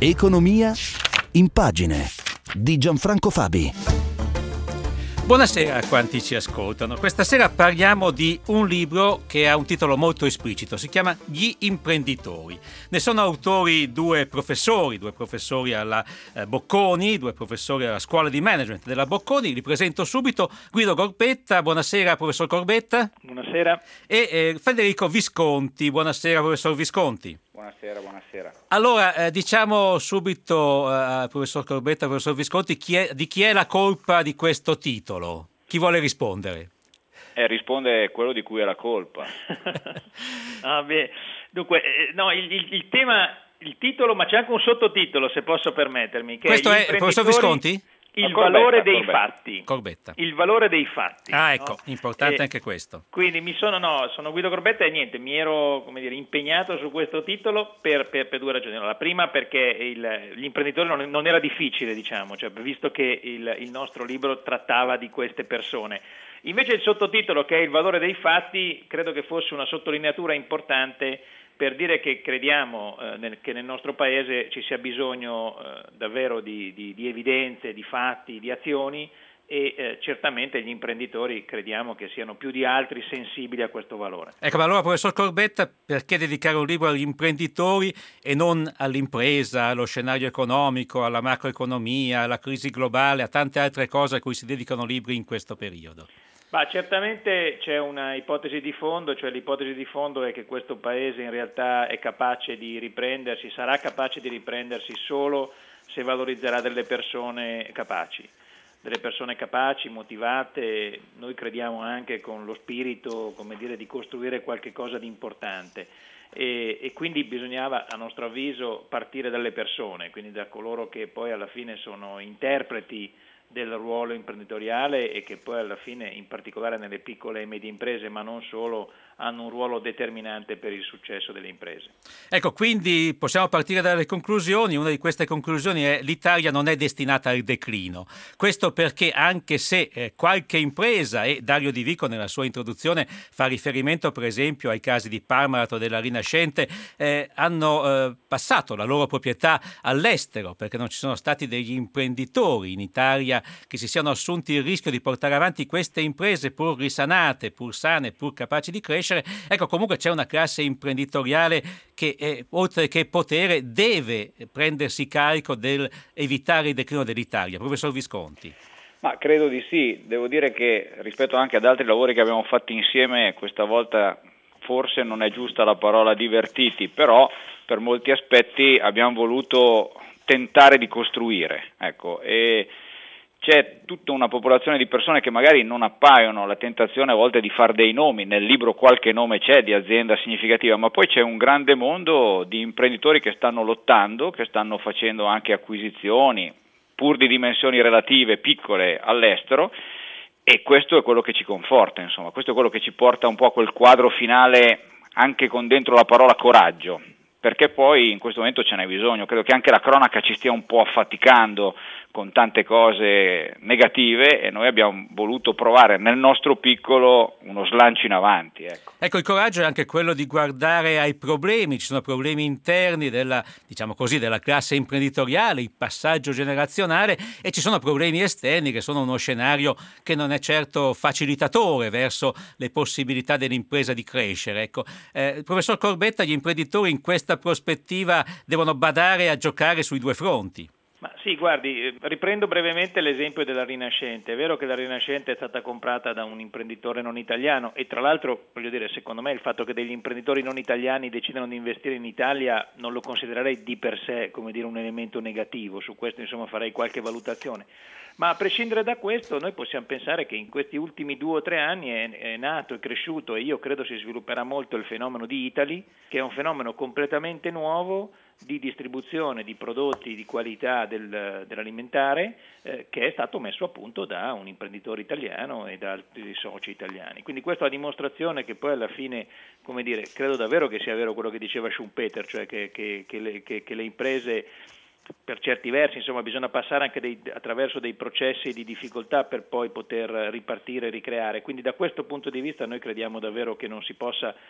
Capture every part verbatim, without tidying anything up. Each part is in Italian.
Economia in pagine di Gianfranco Fabi. Buonasera a quanti ci ascoltano. Questa sera parliamo di un libro che ha un titolo molto esplicito, si chiama Gli imprenditori. Ne sono autori due professori, due professori alla eh, Bocconi, due professori alla scuola di management della Bocconi. Li presento subito: Guido Corbetta. Buonasera, professor Corbetta. Buonasera. E eh, Federico Visconti. Buonasera, professor Visconti. Buonasera, buonasera. Allora, eh, diciamo subito al eh, professor Corbetta, professor Visconti, chi è, di chi è la colpa di questo titolo? Chi vuole rispondere? Eh, risponde quello di cui è la colpa. ah, beh. Dunque, eh, no, il, il, il tema, il titolo, ma c'è anche un sottotitolo, se posso permettermi. Che Questo è, è il professor Visconti? Il Corbetta, valore dei Corbetta. fatti. Corbetta. Il valore dei fatti. Ah, ecco, no? importante eh, anche questo. Quindi mi sono, no, sono Guido Corbetta e niente, mi ero, come dire, impegnato su questo titolo per, per, per due ragioni. La prima perché il, gli imprenditori non, non era difficile, diciamo, cioè, visto che il, il nostro libro trattava di queste persone. Invece il sottotitolo, che è il valore dei fatti, credo che fosse una sottolineatura importante per dire che crediamo eh, nel, che nel nostro paese ci sia bisogno eh, davvero di, di, di evidenze, di fatti, di azioni e eh, certamente gli imprenditori crediamo che siano più di altri sensibili a questo valore. Ecco, ma allora professor Corbetta, perché dedicare un libro agli imprenditori e non all'impresa, allo scenario economico, alla macroeconomia, alla crisi globale, a tante altre cose a cui si dedicano libri in questo periodo? Ma certamente c'è una ipotesi di fondo, cioè l'ipotesi di fondo è che questo paese in realtà è capace di riprendersi, sarà capace di riprendersi solo se valorizzerà delle persone capaci, delle persone capaci, motivate, noi crediamo anche con lo spirito, come dire, di costruire qualche cosa di importante. E, e quindi bisognava, a nostro avviso, partire dalle persone, quindi da coloro che poi alla fine sono interpreti del ruolo imprenditoriale e che poi alla fine, in particolare nelle piccole e medie imprese, ma non solo, hanno un ruolo determinante per il successo delle imprese. Ecco, quindi possiamo partire dalle conclusioni. Una di queste conclusioni è: l'Italia non è destinata al declino. Questo perché, anche se eh, qualche impresa, e Dario Di Vico nella sua introduzione fa riferimento per esempio ai casi di Parmalat o della Rinascente, eh, hanno eh, passato la loro proprietà all'estero perché non ci sono stati degli imprenditori in Italia che si siano assunti il rischio di portare avanti queste imprese pur risanate, pur sane, pur capaci di crescere. Ecco, comunque c'è una classe imprenditoriale che, eh, oltre che potere, deve prendersi carico del evitare il declino dell'Italia. Professor Visconti. Ma credo di sì, devo dire che rispetto anche ad altri lavori che abbiamo fatto insieme, questa volta forse non è giusta la parola divertiti, però per molti aspetti abbiamo voluto tentare di costruire, ecco, e c'è tutta una popolazione di persone che magari non appaiono, la tentazione a volte di fare dei nomi, nel libro qualche nome c'è di azienda significativa, ma poi c'è un grande mondo di imprenditori che stanno lottando, che stanno facendo anche acquisizioni, pur di dimensioni relative piccole all'estero, e questo è quello che ci conforta, insomma, questo è quello che ci porta un po' a quel quadro finale anche con dentro la parola coraggio, perché poi in questo momento ce n'è bisogno. Credo che anche la cronaca ci stia un po' affaticando con tante cose negative e noi abbiamo voluto provare nel nostro piccolo uno slancio in avanti. Ecco. Ecco, il coraggio è anche quello di guardare ai problemi. Ci sono problemi interni della, diciamo così, della classe imprenditoriale, il passaggio generazionale, e ci sono problemi esterni che sono uno scenario che non è certo facilitatore verso le possibilità dell'impresa di crescere. Ecco, eh, professor Corbetta, gli imprenditori in questa prospettiva devono badare a giocare sui due fronti. Ma sì, guardi, riprendo brevemente l'esempio della Rinascente. È vero che la Rinascente è stata comprata da un imprenditore non italiano e tra l'altro, voglio dire, secondo me il fatto che degli imprenditori non italiani decidano di investire in Italia non lo considererei di per sé, come dire, un elemento negativo. Su questo insomma farei qualche valutazione. Ma a prescindere da questo, noi possiamo pensare che in questi ultimi due o tre anni è, è nato, è cresciuto, e io credo si svilupperà molto, il fenomeno di Italy, che è un fenomeno completamente nuovo di distribuzione di prodotti di qualità del, dell'alimentare, eh, che è stato messo a punto da un imprenditore italiano e da altri soci italiani. Quindi questa è la dimostrazione che poi alla fine, come dire, credo davvero che sia vero quello che diceva Schumpeter, cioè che, che, che, le, che, che le imprese, per certi versi, insomma, bisogna passare anche dei, attraverso dei processi di difficoltà per poi poter ripartire e ricreare. Quindi da questo punto di vista noi crediamo davvero che non si possa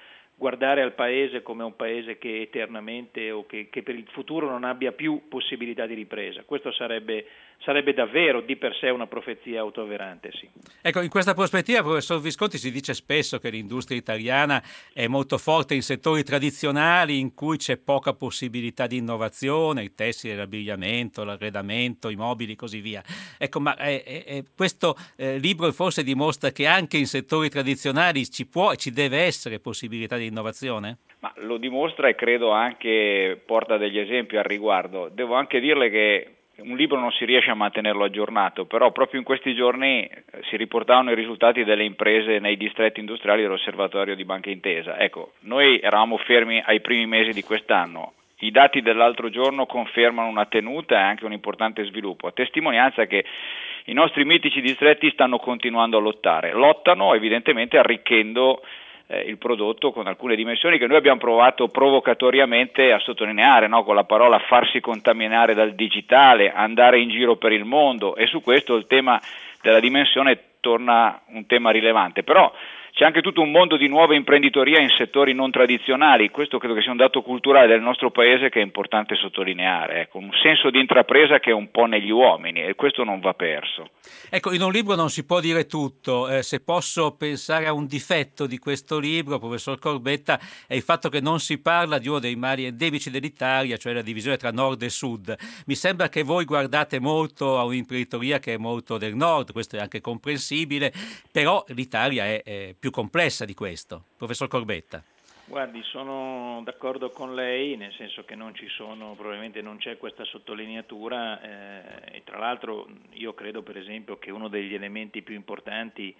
guardare al paese come un paese che eternamente o che, che per il futuro non abbia più possibilità di ripresa. Questo sarebbe, sarebbe davvero di per sé una profezia autoavverante, sì. Ecco, in questa prospettiva, professor Visconti, si dice spesso che l'industria italiana è molto forte in settori tradizionali in cui c'è poca possibilità di innovazione, il tessile, l'abbigliamento, l'arredamento, i mobili, così via. Ecco, ma è, è, è questo eh, libro forse dimostra che anche in settori tradizionali ci può e ci deve essere possibilità di innovazione? Ma lo dimostra e credo anche porta degli esempi al riguardo. Devo anche dirle che un libro non si riesce a mantenerlo aggiornato, però proprio in questi giorni si riportavano i risultati delle imprese nei distretti industriali dell'Osservatorio di Banca Intesa. Ecco, noi eravamo fermi ai primi mesi di quest'anno. I dati dell'altro giorno confermano una tenuta e anche un importante sviluppo, a testimonianza che i nostri mitici distretti stanno continuando a lottare. Lottano evidentemente arricchendo eh, il prodotto con alcune dimensioni che noi abbiamo provato provocatoriamente a sottolineare, no? Con la parola farsi contaminare dal digitale, andare in giro per il mondo, e su questo il tema della dimensione torna un tema rilevante. Però c'è anche tutto un mondo di nuova imprenditoria in settori non tradizionali, questo credo che sia un dato culturale del nostro paese che è importante sottolineare, ecco, un senso di intrapresa che è un po' negli uomini e questo non va perso. Ecco, in un libro non si può dire tutto, eh, se posso pensare a un difetto di questo libro, professor Corbetta, è il fatto che non si parla di uno dei mali endemici dell'Italia, cioè la divisione tra nord e sud. Mi sembra che voi guardate molto a un'imprenditoria che è molto del nord, questo è anche comprensibile, però l'Italia è, è più complessa di questo. Professor Corbetta. Guardi, sono d'accordo con lei, nel senso che non ci sono, probabilmente non c'è questa sottolineatura eh, e tra l'altro io credo per esempio che uno degli elementi più importanti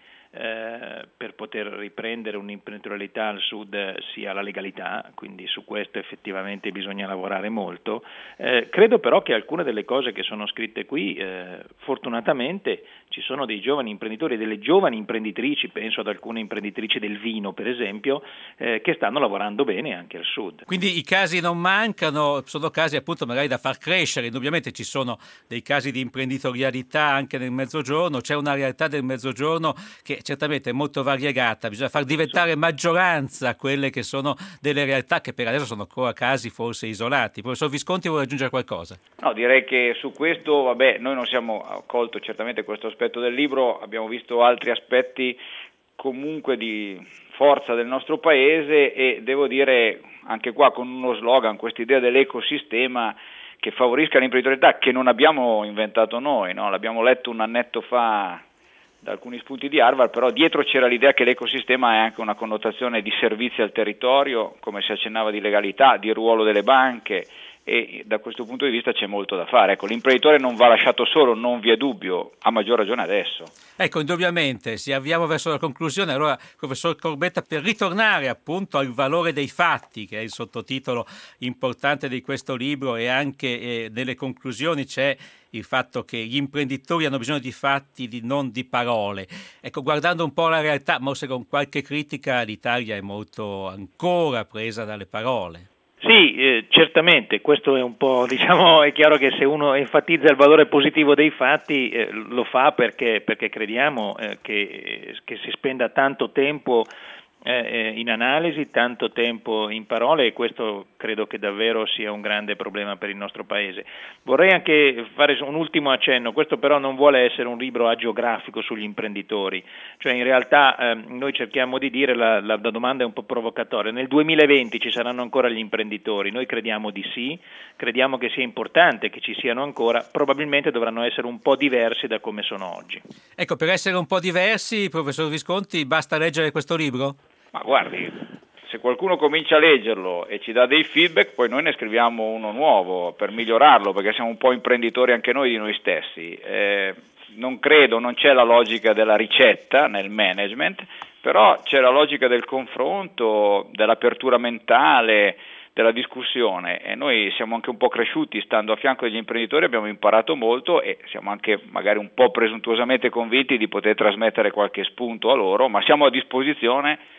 eh, per poter riprendere un'imprenditorialità al sud sia la legalità, quindi su questo effettivamente bisogna lavorare molto. Eh, credo però che alcune delle cose che sono scritte qui, eh, fortunatamente ci sono dei giovani imprenditori e delle giovani imprenditrici, penso ad alcune imprenditrici del vino per esempio, eh, che stanno lavorando bene anche al sud. Quindi i casi non mancano, sono casi appunto magari da far crescere, indubbiamente ci sono dei casi di imprenditorialità anche nel Mezzogiorno, c'è una realtà del Mezzogiorno che certamente è molto variegata, bisogna far diventare maggioranza quelle che sono delle realtà che per adesso sono ancora casi forse isolati. Professor Visconti, vuole aggiungere qualcosa? No, direi che su questo, vabbè, noi non siamo colto certamente questo aspetto del libro, abbiamo visto altri aspetti comunque di forza del nostro paese e devo dire anche qua con uno slogan, questa idea dell'ecosistema che favorisca l'imprenditorialità che non abbiamo inventato noi, no? L'abbiamo letto un annetto fa da alcuni spunti di Harvard, però dietro c'era l'idea che l'ecosistema è anche una connotazione di servizi al territorio, come si accennava di legalità, di ruolo delle banche, e da questo punto di vista c'è molto da fare. Ecco, l'imprenditore non va lasciato solo, non vi è dubbio, a maggior ragione adesso. Ecco, indubbiamente, ci avviamo verso la conclusione. Allora, professor Corbetta, per ritornare appunto al valore dei fatti, che è il sottotitolo importante di questo libro, e anche eh, nelle conclusioni c'è il fatto che gli imprenditori hanno bisogno di fatti, di, non di parole. Ecco, guardando un po' la realtà, forse con qualche critica, l'Italia è molto ancora presa dalle parole. Sì, eh, certamente, questo è un po', diciamo, è chiaro che se uno enfatizza il valore positivo dei fatti eh, lo fa perché, perché crediamo eh, che, che si spenda tanto tempo eh, in analisi, tanto tempo in parole, e questo credo che davvero sia un grande problema per il nostro Paese. Vorrei anche fare un ultimo accenno, questo però non vuole essere un libro agiografico sugli imprenditori, cioè in realtà eh, noi cerchiamo di dire, la, la, la domanda è un po' provocatoria, nel duemilaventi ci saranno ancora gli imprenditori? Noi crediamo di sì, crediamo che sia importante che ci siano ancora, probabilmente dovranno essere un po' diversi da come sono oggi. Ecco, per essere un po' diversi, professor Visconti, basta leggere questo libro? Ma guardi, se qualcuno comincia a leggerlo e ci dà dei feedback, poi noi ne scriviamo uno nuovo per migliorarlo, perché siamo un po' imprenditori anche noi di noi stessi. Eh, non credo, non c'è la logica della ricetta nel management, però c'è la logica del confronto, dell'apertura mentale, della discussione, e noi siamo anche un po' cresciuti stando a fianco degli imprenditori, abbiamo imparato molto e siamo anche magari un po' presuntuosamente convinti di poter trasmettere qualche spunto a loro, ma siamo a disposizione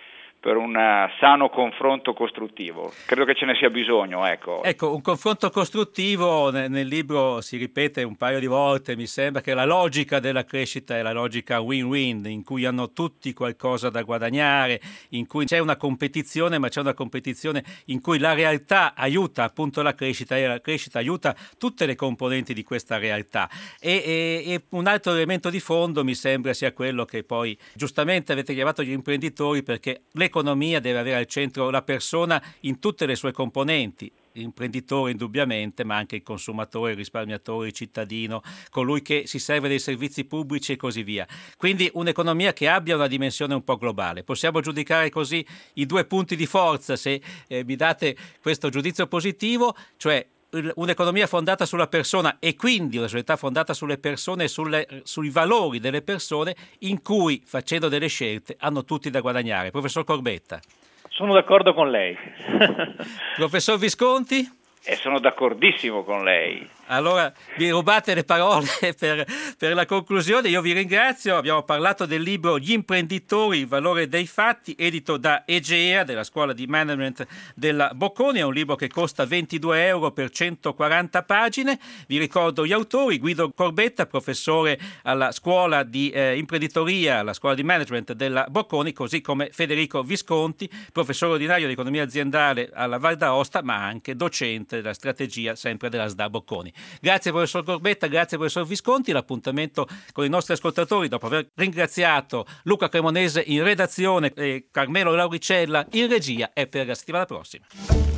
per un uh, sano confronto costruttivo. Credo che ce ne sia bisogno. Ecco, ecco un confronto costruttivo nel, nel libro si ripete un paio di volte, mi sembra che la logica della crescita è la logica win-win, in cui hanno tutti qualcosa da guadagnare, in cui c'è una competizione, ma c'è una competizione in cui la realtà aiuta appunto la crescita e la crescita aiuta tutte le componenti di questa realtà. E, e, e un altro elemento di fondo mi sembra sia quello che poi giustamente avete chiamato gli imprenditori, perché l'economia deve avere al centro la persona in tutte le sue componenti. L'imprenditore indubbiamente, ma anche il consumatore, il risparmiatore, il cittadino, colui che si serve dei servizi pubblici e così via. Quindi un'economia che abbia una dimensione un po' globale. Possiamo giudicare così i due punti di forza, se eh, mi date questo giudizio positivo, cioè un'economia fondata sulla persona e quindi una società fondata sulle persone e sulle, sui valori delle persone, in cui facendo delle scelte hanno tutti da guadagnare. Professor Corbetta. Sono d'accordo con lei. Professor Visconti? E sono d'accordissimo con lei. Allora vi rubate le parole per, per la conclusione. Io vi ringrazio. Abbiamo parlato del libro Gli imprenditori, il valore dei fatti, edito da Egea, della scuola di management della Bocconi. È un libro che costa ventidue euro per centoquaranta pagine. Vi ricordo gli autori: Guido Corbetta, professore alla scuola di eh, imprenditoria, alla scuola di management della Bocconi, così come Federico Visconti, professore ordinario di economia aziendale alla Val d'Aosta, ma anche docente della strategia sempre della S D A Bocconi. Grazie professor Corbetta, grazie professor Visconti. L'appuntamento con i nostri ascoltatori, dopo aver ringraziato Luca Cremonese in redazione e Carmelo Lauricella in regia, è per la settimana prossima.